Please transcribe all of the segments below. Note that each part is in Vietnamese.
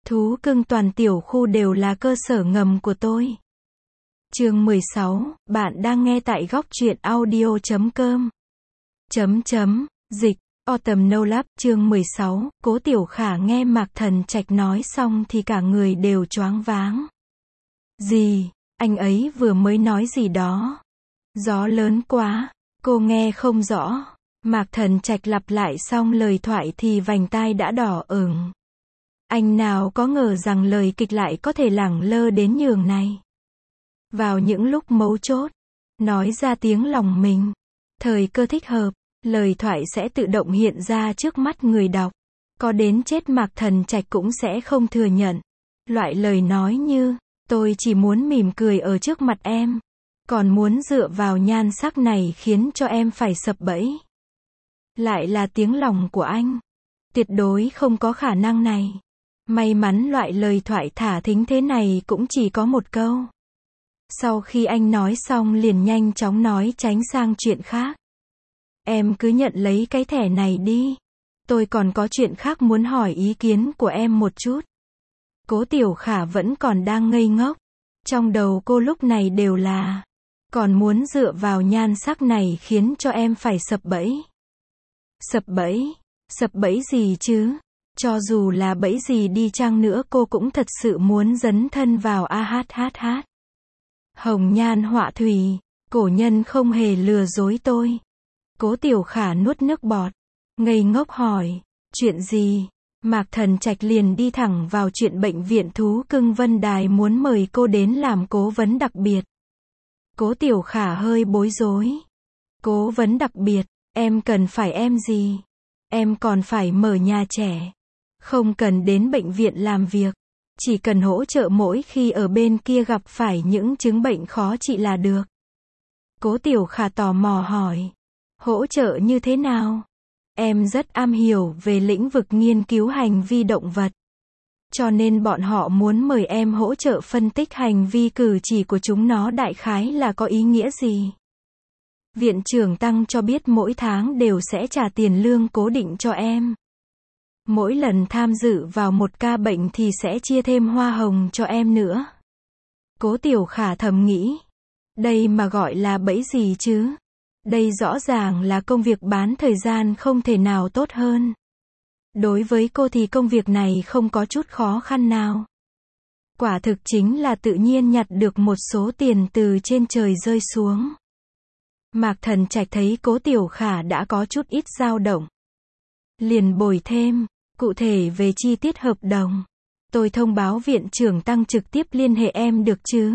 Thú cưng toàn tiểu khu đều là cơ sở ngầm của tôi. Chương 16, bạn đang nghe tại góc truyện audio.com. Dịch, Autumn No Lab, chương 16, Cố Tiểu Khả nghe Mạc Thần Trạch nói xong thì cả người đều choáng váng. Gì, anh ấy vừa mới nói gì đó? Gió lớn quá, cô nghe không rõ. Mạc Thần Trạch lặp lại xong lời thoại thì vành tai đã đỏ ửng. Anh nào có ngờ rằng lời kịch lại có thể lẳng lơ đến nhường này. Vào những lúc mấu chốt, nói ra tiếng lòng mình, thời cơ thích hợp, lời thoại sẽ tự động hiện ra trước mắt người đọc. Có đến chết Mạc Thần Trạch cũng sẽ không thừa nhận. Loại lời nói như, tôi chỉ muốn mỉm cười ở trước mặt em, còn muốn dựa vào nhan sắc này khiến cho em phải sập bẫy. Lại là tiếng lòng của anh. Tuyệt đối không có khả năng này. May mắn loại lời thoại thả thính thế này cũng chỉ có một câu. Sau khi anh nói xong liền nhanh chóng nói tránh sang chuyện khác. Em cứ nhận lấy cái thẻ này đi. Tôi còn có chuyện khác muốn hỏi ý kiến của em một chút. Cố Tiểu Khả vẫn còn đang ngây ngốc. Trong đầu cô lúc này đều là, còn muốn dựa vào nhan sắc này khiến cho em phải sập bẫy. Sập bẫy? Sập bẫy gì chứ? Cho dù là bẫy gì đi chăng nữa cô cũng thật sự muốn dấn thân vào AHHH. Hồng nhan họa thủy, cổ nhân không hề lừa dối tôi. Cố Tiểu Khả nuốt nước bọt, ngây ngốc hỏi, chuyện gì? Mạc Thần Trạch liền đi thẳng vào chuyện bệnh viện thú cưng Vân Đài muốn mời cô đến làm cố vấn đặc biệt. Cố Tiểu Khả hơi bối rối. Cố vấn đặc biệt, em cần phải em gì? Em còn phải mở nhà trẻ. Không cần đến bệnh viện làm việc. Chỉ cần hỗ trợ mỗi khi ở bên kia gặp phải những chứng bệnh khó trị là được. Cố Tiểu Khả tò mò hỏi. Hỗ trợ như thế nào? Em rất am hiểu về lĩnh vực nghiên cứu hành vi động vật. Cho nên bọn họ muốn mời em hỗ trợ phân tích hành vi cử chỉ của chúng nó đại khái là có ý nghĩa gì. Viện trưởng Tăng cho biết mỗi tháng đều sẽ trả tiền lương cố định cho em. Mỗi lần tham dự vào một ca bệnh thì sẽ chia thêm hoa hồng cho em nữa. Cố Tiểu Khả thầm nghĩ. Đây mà gọi là bẫy gì chứ? Đây rõ ràng là công việc bán thời gian không thể nào tốt hơn. Đối với cô thì công việc này không có chút khó khăn nào. Quả thực chính là tự nhiên nhặt được một số tiền từ trên trời rơi xuống. Mạc Thần Trạch thấy Cố Tiểu Khả đã có chút ít dao động. Liền bồi thêm, cụ thể về chi tiết hợp đồng. Tôi thông báo viện trưởng Tăng trực tiếp liên hệ em được chứ?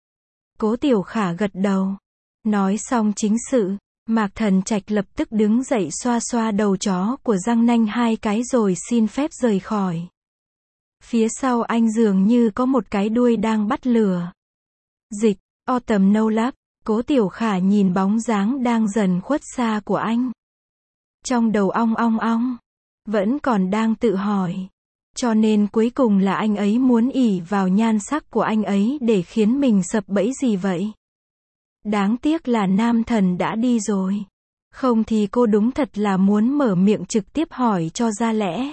Cố Tiểu Khả gật đầu. Nói xong chính sự, Mạc Thần Trạch lập tức đứng dậy xoa xoa đầu chó của Giang Nanh hai cái rồi xin phép rời khỏi. Phía sau anh dường như có một cái đuôi đang bắt lửa. Dịch, Autumn No Lab, Cố Tiểu Khả nhìn bóng dáng đang dần khuất xa của anh. Trong đầu ong ong ong, vẫn còn đang tự hỏi. Cho nên cuối cùng là anh ấy muốn ỷ vào nhan sắc của anh ấy để khiến mình sập bẫy gì vậy? Đáng tiếc là nam thần đã đi rồi. Không thì cô đúng thật là muốn mở miệng trực tiếp hỏi cho ra lẽ.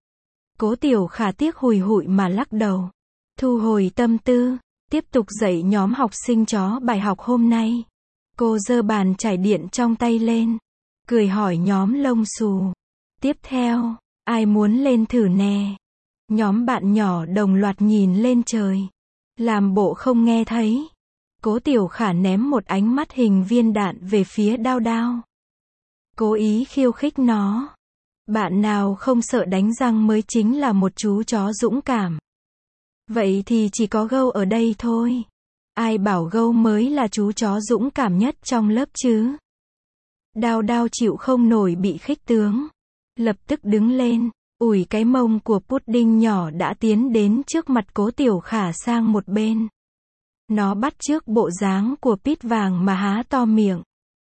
Cố Tiểu Khả tiếc hùi hụi mà lắc đầu. Thu hồi tâm tư, tiếp tục dạy nhóm học sinh chó bài học hôm nay. Cô giơ bàn chải điện trong tay lên, cười hỏi nhóm lông xù. Tiếp theo, ai muốn lên thử nè? Nhóm bạn nhỏ đồng loạt nhìn lên trời, làm bộ không nghe thấy. Cố Tiểu Khả ném một ánh mắt hình viên đạn về phía Đao Đao. Cố ý khiêu khích nó. Bạn nào không sợ đánh răng mới chính là một chú chó dũng cảm. Vậy thì chỉ có Gâu ở đây thôi. Ai bảo Gâu mới là chú chó dũng cảm nhất trong lớp chứ? Đao Đao chịu không nổi bị khích tướng. Lập tức đứng lên, ủi cái mông của pudding nhỏ đã tiến đến trước mặt Cố Tiểu Khả sang một bên. Nó bắt chước bộ dáng của Pít vàng mà há to miệng.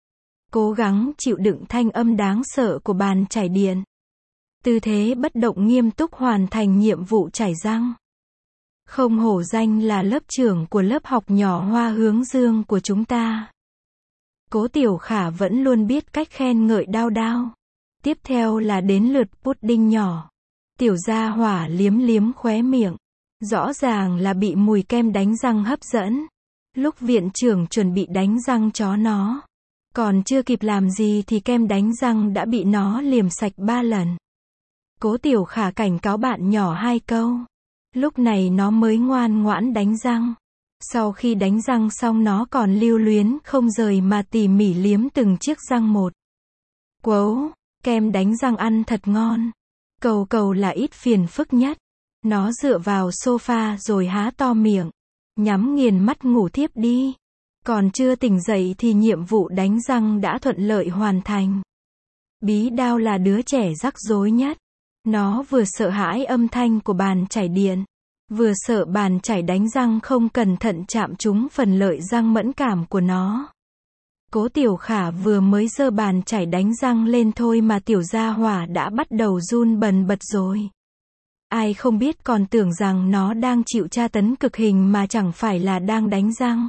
Cố gắng chịu đựng thanh âm đáng sợ của bàn chải điện. Tư thế bất động nghiêm túc hoàn thành nhiệm vụ chải răng. Không hổ danh là lớp trưởng của lớp học nhỏ Hoa Hướng Dương của chúng ta. Cố Tiểu Khả vẫn luôn biết cách khen ngợi Đao Đao. Tiếp theo là đến lượt pudding nhỏ. Tiểu gia hỏa liếm liếm khóe miệng. Rõ ràng là bị mùi kem đánh răng hấp dẫn. Lúc viện trưởng chuẩn bị đánh răng chó nó. Còn chưa kịp làm gì thì kem đánh răng đã bị nó liếm sạch 3 lần. Cố Tiểu Khả cảnh cáo bạn nhỏ 2 câu. Lúc này nó mới ngoan ngoãn đánh răng. Sau khi đánh răng xong nó còn lưu luyến không rời mà tỉ mỉ liếm từng chiếc răng một. Quấu, kem đánh răng ăn thật ngon. Cầu cầu là ít phiền phức nhất. Nó dựa vào sofa rồi há to miệng. Nhắm nghiền mắt ngủ thiếp đi. Còn chưa tỉnh dậy thì nhiệm vụ đánh răng đã thuận lợi hoàn thành. Bí Đao là đứa trẻ rắc rối nhất. Nó vừa sợ hãi âm thanh của bàn chải điện, vừa sợ bàn chải đánh răng không cẩn thận chạm trúng phần lợi răng mẫn cảm của nó. Cố Tiểu Khả vừa mới giơ bàn chải đánh răng lên thôi mà tiểu gia hỏa đã bắt đầu run bần bật rồi. Ai không biết còn tưởng rằng nó đang chịu tra tấn cực hình mà chẳng phải là đang đánh răng.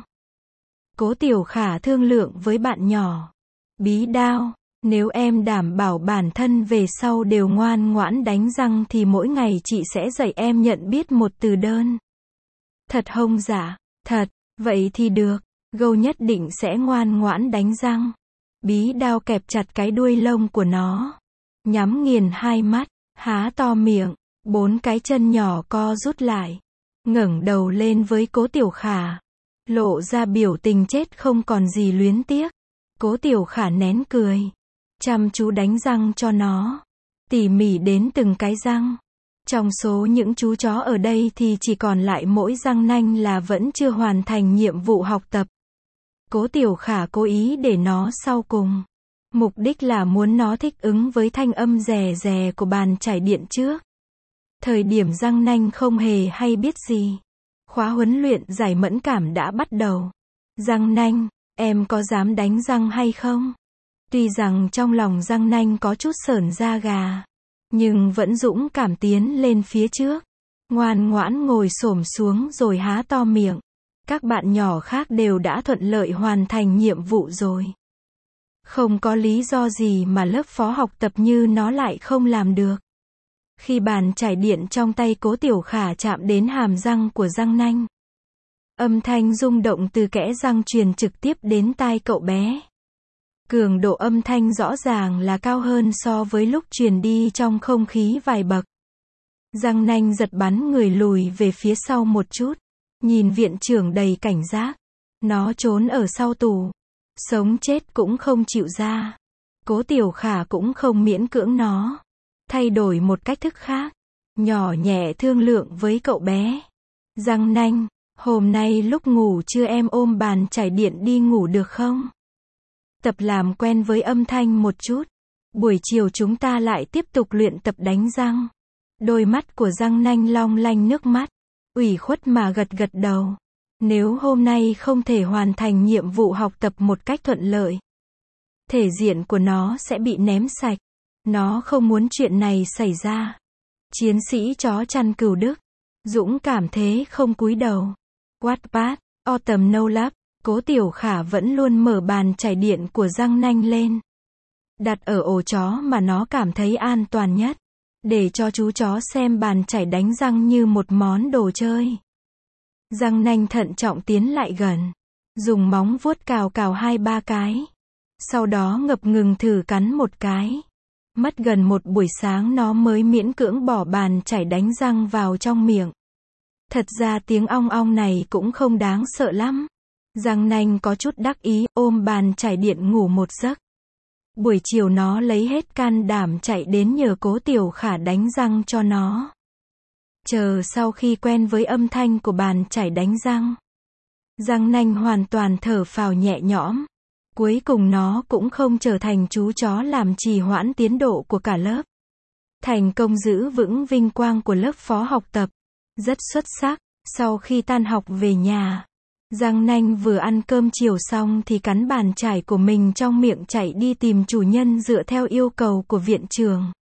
Cố Tiểu Khả thương lượng với bạn nhỏ. Bí Đao, nếu em đảm bảo bản thân về sau đều ngoan ngoãn đánh răng thì mỗi ngày chị sẽ dạy em nhận biết một từ đơn. Thật hông dạ? Thật, vậy thì được. Gâu nhất định sẽ ngoan ngoãn đánh răng. Bí Đao kẹp chặt cái đuôi lông của nó. Nhắm nghiền 2 mắt, há to miệng, 4 cái chân nhỏ co rút lại. Ngẩng đầu lên với Cố Tiểu Khả. Lộ ra biểu tình chết không còn gì luyến tiếc. Cố Tiểu Khả nén cười. Chăm chú đánh răng cho nó. Tỉ mỉ đến từng cái răng. Trong số những chú chó ở đây thì chỉ còn lại mỗi răng nanh là vẫn chưa hoàn thành nhiệm vụ học tập. Cố Tiểu Khả cố ý để nó sau cùng. Mục đích là muốn nó thích ứng với thanh âm rè rè của bàn chải điện trước. Thời điểm răng nanh không hề hay biết gì. Khóa huấn luyện giải mẫn cảm đã bắt đầu. Răng nanh, em có dám đánh răng hay không? Tuy rằng trong lòng răng nanh có chút sởn da gà, nhưng vẫn dũng cảm tiến lên phía trước. Ngoan ngoãn ngồi xổm xuống rồi há to miệng. Các bạn nhỏ khác đều đã thuận lợi hoàn thành nhiệm vụ rồi. Không có lý do gì mà lớp phó học tập như nó lại không làm được. Khi bàn chải điện trong tay Cố Tiểu Khả chạm đến hàm răng của răng nanh, âm thanh rung động từ kẽ răng truyền trực tiếp đến tai cậu bé. Cường độ âm thanh rõ ràng là cao hơn so với lúc truyền đi trong không khí vài bậc. Răng nanh giật bắn người lùi về phía sau một chút. Nhìn viện trưởng đầy cảnh giác. Nó trốn ở sau tủ. Sống chết cũng không chịu ra. Cố Tiểu Khả cũng không miễn cưỡng nó. Thay đổi một cách thức khác. Nhỏ nhẹ thương lượng với cậu bé. Răng nanh, hôm nay lúc ngủ trưa em ôm bàn chải điện đi ngủ được không? Tập làm quen với âm thanh một chút. Buổi chiều chúng ta lại tiếp tục luyện tập đánh răng. Đôi mắt của răng nanh long lanh nước mắt. Ủy khuất mà gật gật đầu. Nếu hôm nay không thể hoàn thành nhiệm vụ học tập một cách thuận lợi, thể diện của nó sẽ bị ném sạch. Nó không muốn chuyện này xảy ra. Chiến sĩ chó chăn Cừu Đức. Dũng cảm thế không cúi đầu. Wattpad, Autumn No Love. Cố Tiểu Khả vẫn luôn mở bàn chải điện của răng nanh lên. Đặt ở ổ chó mà nó cảm thấy an toàn nhất. Để cho chú chó xem bàn chải đánh răng như một món đồ chơi. Răng nanh thận trọng tiến lại gần. Dùng móng vuốt cào cào 2-3 cái. Sau đó ngập ngừng thử cắn một cái. Mất gần một buổi sáng nó mới miễn cưỡng bỏ bàn chải đánh răng vào trong miệng. Thật ra tiếng ong ong này cũng không đáng sợ lắm. Răng nanh có chút đắc ý ôm bàn chải điện ngủ một giấc. Buổi chiều nó lấy hết can đảm chạy đến nhờ Cố Tiểu Khả đánh răng cho nó. Chờ sau khi quen với âm thanh của bàn chải đánh răng, răng nanh hoàn toàn thở phào nhẹ nhõm. Cuối cùng nó cũng không trở thành chú chó làm trì hoãn tiến độ của cả lớp. Thành công giữ vững vinh quang của lớp phó học tập. Rất xuất sắc. Sau khi tan học về nhà, răng nanh vừa ăn cơm chiều xong thì cắn bàn chải của mình trong miệng chạy đi tìm chủ nhân dựa theo yêu cầu của viện trưởng.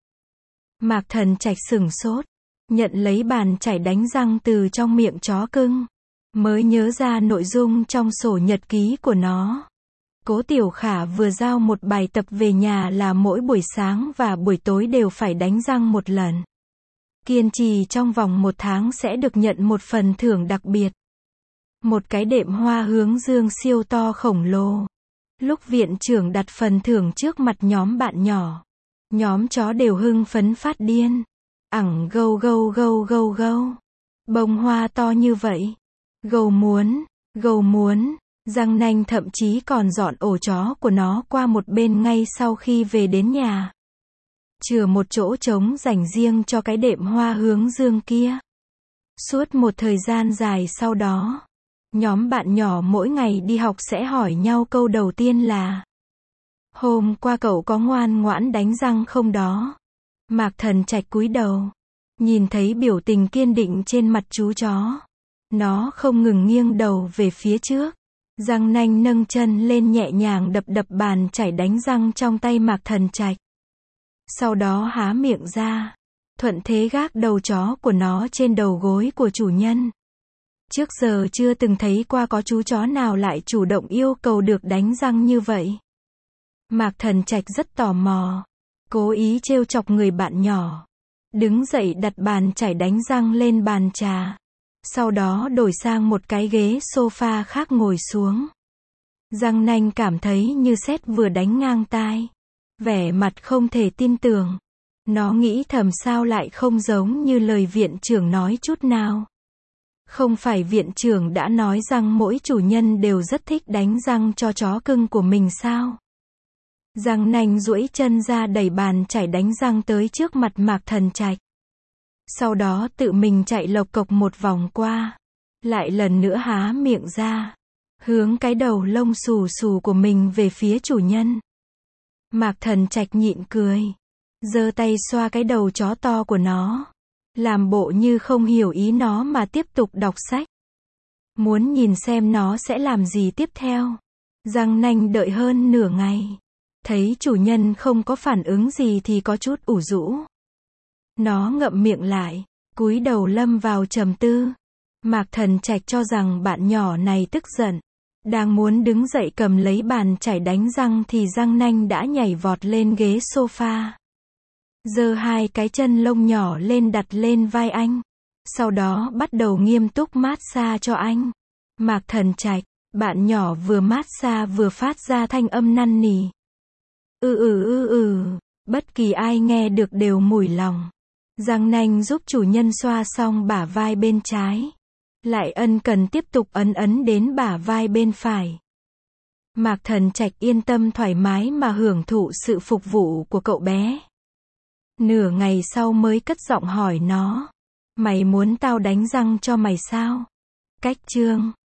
Mạc Thần Trạch sửng sốt, nhận lấy bàn chải đánh răng từ trong miệng chó cưng, mới nhớ ra nội dung trong sổ nhật ký của nó. Cố Tiểu Khả vừa giao một bài tập về nhà là mỗi buổi sáng và buổi tối đều phải đánh răng một lần. Kiên trì trong vòng 1 tháng sẽ được nhận một phần thưởng đặc biệt. Một cái đệm hoa hướng dương siêu to khổng lồ. Lúc viện trưởng đặt phần thưởng trước mặt nhóm bạn nhỏ, nhóm chó đều hưng phấn phát điên. Gâu gâu gâu gâu gâu. Bông hoa to như vậy. Gâu muốn. Giang Nanh thậm chí còn dọn ổ chó của nó qua một bên ngay sau khi về đến nhà. Chừa một chỗ trống dành riêng cho cái đệm hoa hướng dương kia. Suốt một thời gian dài sau đó, nhóm bạn nhỏ mỗi ngày đi học sẽ hỏi nhau câu đầu tiên là: hôm qua cậu có ngoan ngoãn đánh răng không đó? Mạc Thần Trạch cúi đầu, nhìn thấy biểu tình kiên định trên mặt chú chó. Nó không ngừng nghiêng đầu về phía trước. Giang Nanh nâng chân lên nhẹ nhàng đập đập bàn chải đánh răng trong tay Mạc Thần Trạch. Sau đó há miệng ra, thuận thế gác đầu chó của nó trên đầu gối của chủ nhân. Trước giờ chưa từng thấy qua có chú chó nào lại chủ động yêu cầu được đánh răng như vậy. Mạc Thần Trạch rất tò mò, cố ý trêu chọc người bạn nhỏ. Đứng dậy đặt bàn chải đánh răng lên bàn trà. Sau đó đổi sang một cái ghế sofa khác ngồi xuống. Giang Nanh cảm thấy như sét vừa đánh ngang tai. Vẻ mặt không thể tin tưởng. Nó nghĩ thầm sao lại không giống như lời viện trưởng nói chút nào. Không phải viện trưởng đã nói rằng mỗi chủ nhân đều rất thích đánh răng cho chó cưng của mình sao? Giang Nanh duỗi chân ra đẩy bàn chải đánh răng tới trước mặt Mạc Thần Trạch. Sau đó tự mình chạy lộc cộc một vòng qua. Lại lần nữa há miệng ra. Hướng cái đầu lông xù xù của mình về phía chủ nhân. Mạc Thần Trạch nhịn cười. Giơ tay xoa cái đầu chó to của nó. Làm bộ như không hiểu ý nó mà tiếp tục đọc sách. Muốn nhìn xem nó sẽ làm gì tiếp theo. Giang Nanh đợi hơn nửa ngày. Thấy chủ nhân không có phản ứng gì thì có chút ủ rũ. Nó ngậm miệng lại, cúi đầu lâm vào trầm tư. Mạc Thần Trạch cho rằng bạn nhỏ này tức giận. Đang muốn đứng dậy cầm lấy bàn chải đánh răng thì Giang Nanh đã nhảy vọt lên ghế sofa. Giơ hai cái chân lông nhỏ lên đặt lên vai anh. Sau đó bắt đầu nghiêm túc massage cho anh. Mạc Thần Trạch, bạn nhỏ vừa massage vừa phát ra thanh âm năn nỉ. Bất kỳ ai nghe được đều mủi lòng. Giang Nanh giúp chủ nhân xoa xong bả vai bên trái. Lại ân cần tiếp tục ấn đến bả vai bên phải. Mạc Thần Trạch yên tâm thoải mái mà hưởng thụ sự phục vụ của cậu bé. Nửa ngày sau mới cất giọng hỏi nó. Mày muốn tao đánh răng cho mày sao? Cách chương